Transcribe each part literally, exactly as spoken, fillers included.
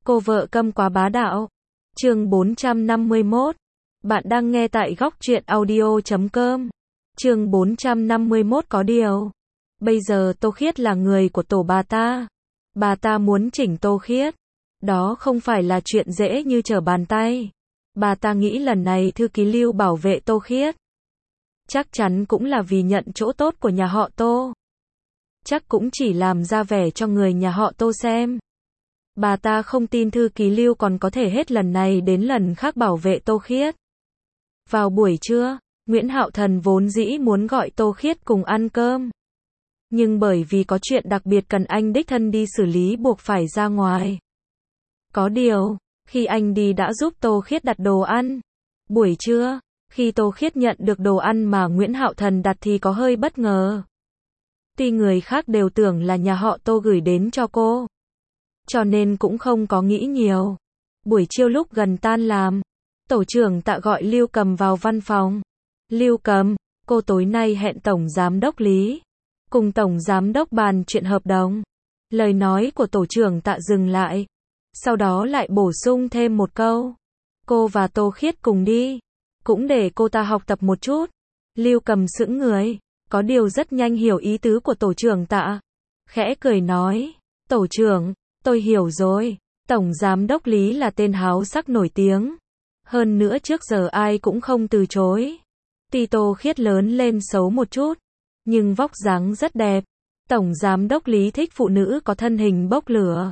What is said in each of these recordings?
Cô vợ câm quá bá đạo. Chương bốn trăm năm mươi mốt. Bạn đang nghe tại góc truyện audio chấm com. Chương bốn trăm năm mươi mốt có điều. Bây giờ Tô Khiết là người của tổ bà ta. Bà ta muốn chỉnh Tô Khiết. Đó không phải là chuyện dễ như trở bàn tay. Bà ta nghĩ lần này thư ký Lưu bảo vệ Tô Khiết. Chắc chắn cũng là vì nhận chỗ tốt của nhà họ Tô. Chắc cũng chỉ làm ra vẻ cho người nhà họ Tô xem. Bà ta không tin thư ký Lưu còn có thể hết lần này đến lần khác bảo vệ Tô Khiết. Vào buổi trưa, Nguyễn Hạo Thần vốn dĩ muốn gọi Tô Khiết cùng ăn cơm. Nhưng bởi vì có chuyện đặc biệt cần anh đích thân đi xử lý buộc phải ra ngoài. Có điều, khi anh đi đã giúp Tô Khiết đặt đồ ăn. Buổi trưa, khi Tô Khiết nhận được đồ ăn mà Nguyễn Hạo Thần đặt thì có hơi bất ngờ. Tuy người khác đều tưởng là nhà họ Tô gửi đến cho cô. Cho nên cũng không có nghĩ nhiều. Buổi chiều lúc gần tan làm, tổ trưởng Tạ gọi Lưu Cầm vào văn phòng. Lưu Cầm, cô tối nay hẹn Tổng Giám đốc Lý. Cùng Tổng Giám đốc bàn chuyện hợp đồng. Lời nói của tổ trưởng Tạ dừng lại. Sau đó lại bổ sung thêm một câu. Cô và Tô Khiết cùng đi. Cũng để cô ta học tập một chút. Lưu Cầm sững người. Có điều rất nhanh hiểu ý tứ của tổ trưởng Tạ. Khẽ cười nói. Tổ trưởng, tôi hiểu rồi. Tổng Giám đốc Lý là tên háo sắc nổi tiếng. Hơn nữa trước giờ ai cũng không từ chối. Tuy Tô Khiết lớn lên xấu một chút. Nhưng vóc dáng rất đẹp. Tổng Giám đốc Lý thích phụ nữ có thân hình bốc lửa.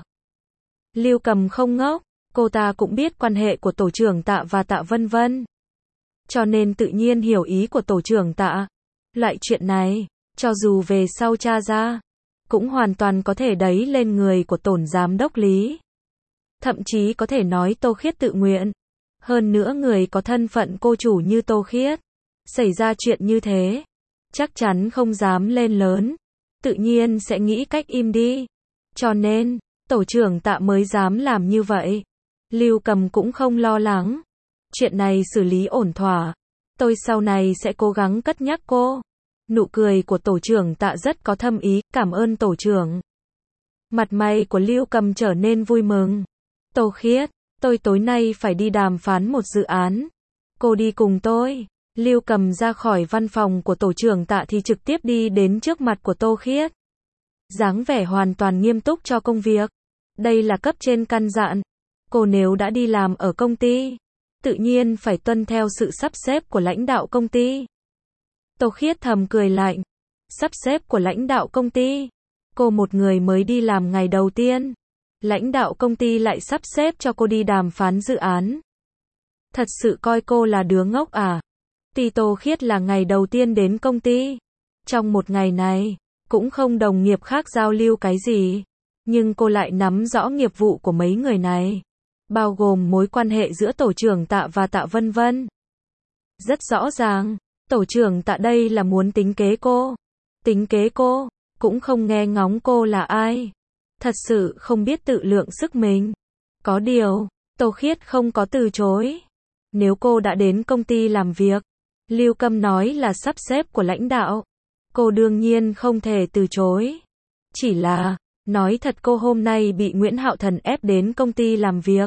Lưu Cầm không ngốc. Cô ta cũng biết quan hệ của tổ trưởng Tạ và Tạ Vân Vân. Cho nên tự nhiên hiểu ý của tổ trưởng Tạ. Loại chuyện này, cho dù về sau tra ra, cũng hoàn toàn có thể đẩy lên người của Tổng Giám đốc Lý. Thậm chí có thể nói Tô Khiết tự nguyện. Hơn nữa người có thân phận cô chủ như Tô Khiết. Xảy ra chuyện như thế, chắc chắn không dám lên lớn. Tự nhiên sẽ nghĩ cách im đi. Cho nên, tổ trưởng Tạ mới dám làm như vậy. Lưu Cầm cũng không lo lắng. Chuyện này xử lý ổn thỏa. Tôi sau này sẽ cố gắng cất nhắc cô. Nụ cười của tổ trưởng Tạ rất có thâm ý, cảm ơn tổ trưởng. Mặt mày của Lưu Cầm trở nên vui mừng. Tô Khiết, tôi tối nay phải đi đàm phán một dự án. Cô đi cùng tôi. Lưu Cầm ra khỏi văn phòng của tổ trưởng Tạ thì trực tiếp đi đến trước mặt của Tô Khiết. Dáng vẻ hoàn toàn nghiêm túc cho công việc. Đây là cấp trên căn dặn. Cô nếu đã đi làm ở công ty, tự nhiên phải tuân theo sự sắp xếp của lãnh đạo công ty. Tô Khiết thầm cười lạnh. Sắp xếp của lãnh đạo công ty. Cô một người mới đi làm ngày đầu tiên. Lãnh đạo công ty lại sắp xếp cho cô đi đàm phán dự án. Thật sự coi cô là đứa ngốc à? Tuy Tô Khiết là ngày đầu tiên đến công ty. Trong một ngày này, cũng không đồng nghiệp khác giao lưu cái gì. Nhưng cô lại nắm rõ nghiệp vụ của mấy người này. Bao gồm mối quan hệ giữa tổ trưởng Tạ và Tạ Vân Vân. Rất rõ ràng, tổ trưởng Tạ đây là muốn tính kế cô. Tính kế cô, cũng không nghe ngóng cô là ai. Thật sự không biết tự lượng sức mình. Có điều, Tô Khiết không có từ chối. Nếu cô đã đến công ty làm việc, Lưu Cầm nói là sắp xếp của lãnh đạo. Cô đương nhiên không thể từ chối. Chỉ là, nói thật cô hôm nay bị Nguyễn Hạo Thần ép đến công ty làm việc.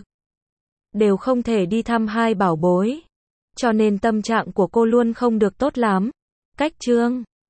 Đều không thể đi thăm hai bảo bối. Cho nên tâm trạng của cô luôn không được tốt lắm. Cách chương